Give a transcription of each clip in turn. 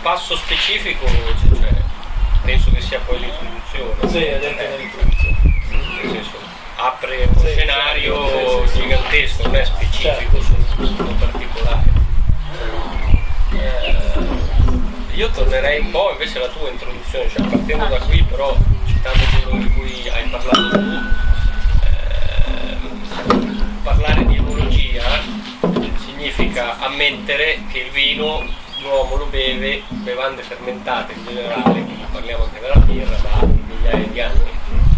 passo specifico, cioè, penso che sia poi l'introduzione. Sì, è dentro l'introduzione. Nel senso, apre uno scenario gigantesco, non è specifico su un particolare. Io tornerei un po' invece alla tua introduzione, cioè partendo da qui, però citando quello di cui hai parlato tu, parlare di enologia significa ammettere che il vino l'uomo lo beve, bevande fermentate in generale, quindi parliamo anche della birra, da migliaia di anni.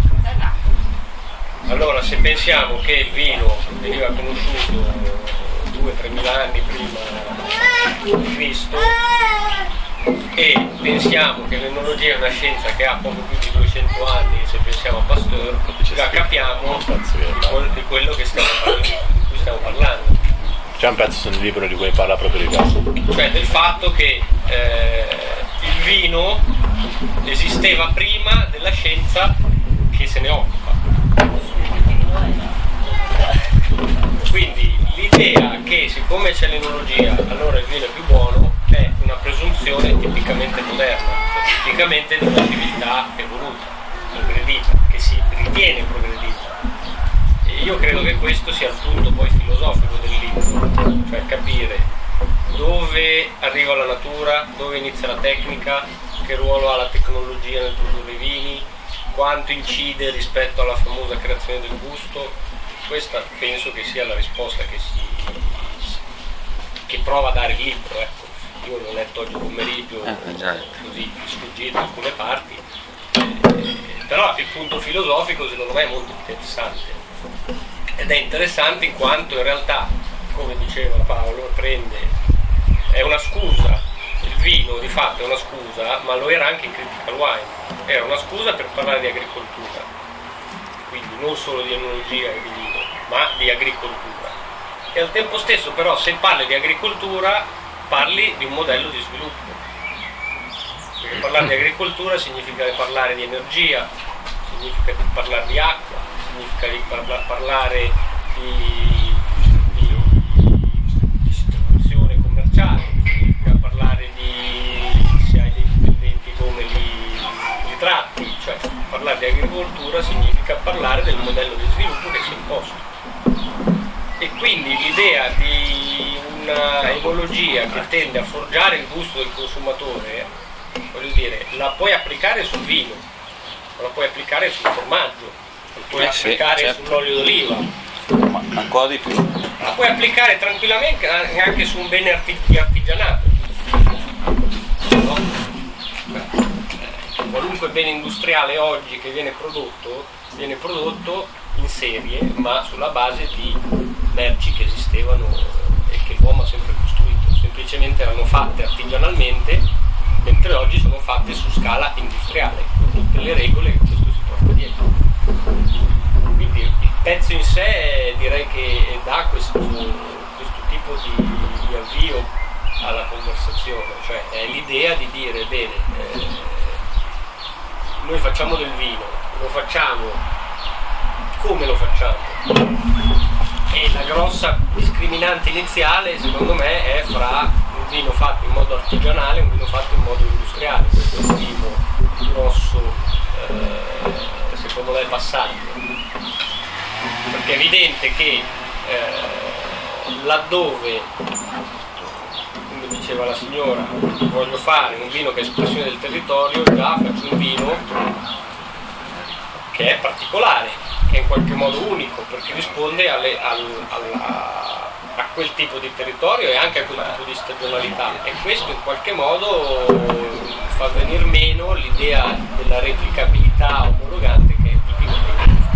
Allora, se pensiamo che il vino veniva conosciuto 2-3 anni prima di Cristo e pensiamo che l'enologia è una scienza che ha poco più di 200 anni, se pensiamo a Pasteur, già capiamo di quello che di cui stiamo parlando. C'è un pezzo sul libro di cui parla proprio di questo. Cioè del fatto che il vino esisteva prima della scienza che se ne occupa. Quindi l'idea che siccome c'è l'enologia allora il vino è più buono è una presunzione tipicamente moderna, tipicamente di una civiltà evoluta, progredita, che si ritiene progredita. E io credo che questo sia il punto poi filosofico del libro, cioè capire dove arriva la natura, dove inizia la tecnica, che ruolo ha la tecnologia nel produrre i vini, quanto incide rispetto alla famosa creazione del gusto. Questa penso che sia la risposta che prova a dare il libro, ecco. Io l'ho letto oggi pomeriggio così sfuggito in alcune parti, però il punto filosofico secondo me è molto interessante ed è interessante in quanto in realtà, come diceva Paolo, è una scusa, il vino di fatto è una scusa, ma lo era anche in Critical Wine, era una scusa per parlare di agricoltura, quindi non solo di enologia e di vino, ma di agricoltura. E al tempo stesso però se parli di agricoltura parli di un modello di sviluppo, perché parlare di agricoltura significa parlare di energia, significa parlare di acqua, significa parlare di distribuzione commerciale, significa parlare di se hai dei dipendenti come li tratti, cioè parlare di agricoltura significa parlare del modello di sviluppo che si è imposto. E quindi l'idea di una enologia che tende a forgiare il gusto del consumatore, voglio dire, la puoi applicare sul vino, la puoi applicare sul formaggio, la puoi applicare sull'olio d'oliva, ma ancora di più. la puoi applicare tranquillamente anche su un bene artigianato. No? Qualunque bene industriale oggi che viene prodotto in serie, ma sulla base di merci che esistevano e che l'uomo ha sempre costruito, semplicemente erano fatte artigianalmente, mentre oggi sono fatte su scala industriale, con tutte le regole che questo si porta dietro. Quindi il pezzo in sé direi che dà questo tipo di avvio alla conversazione, cioè è l'idea di dire bene, noi facciamo del vino, lo facciamo, come lo facciamo? E la grossa discriminante iniziale secondo me è fra un vino fatto in modo artigianale e un vino fatto in modo industriale. Questo è il primo grosso secondo me passaggio, perché è evidente che laddove, come diceva la signora, voglio fare un vino che è espressione del territorio, già faccio un vino che è particolare, che è in qualche modo unico, perché risponde a quel tipo di territorio e anche a quel tipo di stagionalità, e questo in qualche modo fa venir meno l'idea della replicabilità omologante che è tipica dei vini.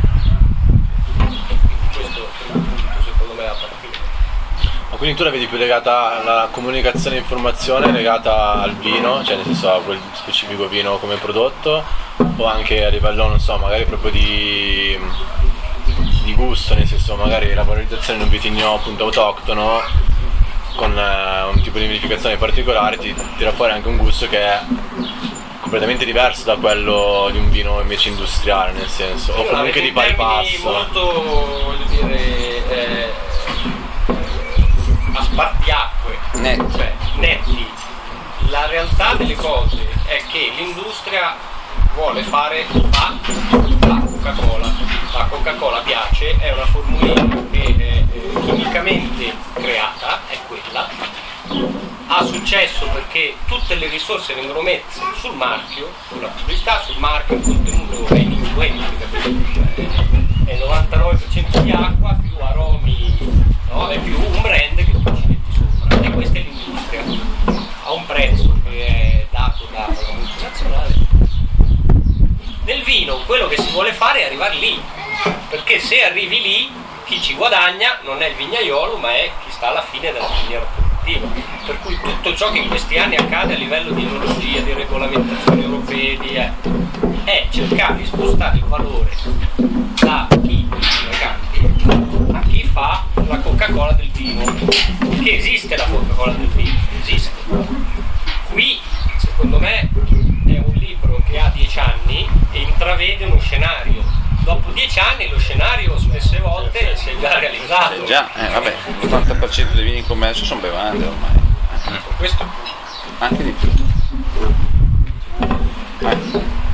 Quindi questo è il punto secondo me da partire. Ma quindi tu la vedi più legata alla comunicazione e informazione, legata al vino, cioè nel senso a quel specifico vino come prodotto, o anche a livello, non so, magari proprio di gusto, nel senso magari la valorizzazione di un vitigno appunto autoctono con un tipo di vinificazione particolare ti tira fuori anche un gusto che è completamente diverso da quello di un vino invece industriale, nel senso, o comunque di pari passo. Molto, voglio dire, a spartiacque, cioè netti. la realtà delle cose è che l'industria vuole fare la Coca-Cola. La Coca-Cola piace, è una formulina che è chimicamente creata, è quella. Ha successo perché tutte le risorse vengono messe sul marchio, sulla pubblicità, sul marchio, il contenuto è ininfluente, è il 99% di acqua più aromi, no? È più un brand che tu ci metti sopra, e questa è l'industria, a un prezzo che è dato da una multinazionale. Nel vino quello che si vuole fare è arrivare lì, perché se arrivi lì chi ci guadagna non è il vignaiolo ma è chi sta alla fine della filiera produttiva, per cui tutto ciò che in questi anni accade a livello di enologia, di regolamentazioni europee, è cercare di spostare il valore da chi mercanti a chi fa la Coca-Cola del vino, che esiste la Coca-Cola del vino, esiste. Qui secondo me è un libro che ha 10 anni e intravede uno scenario. Dopo 10 anni lo scenario spesse volte si è già realizzato. Già, vabbè, l'80% dei vini in commercio sono bevande ormai. Questo Anche di più.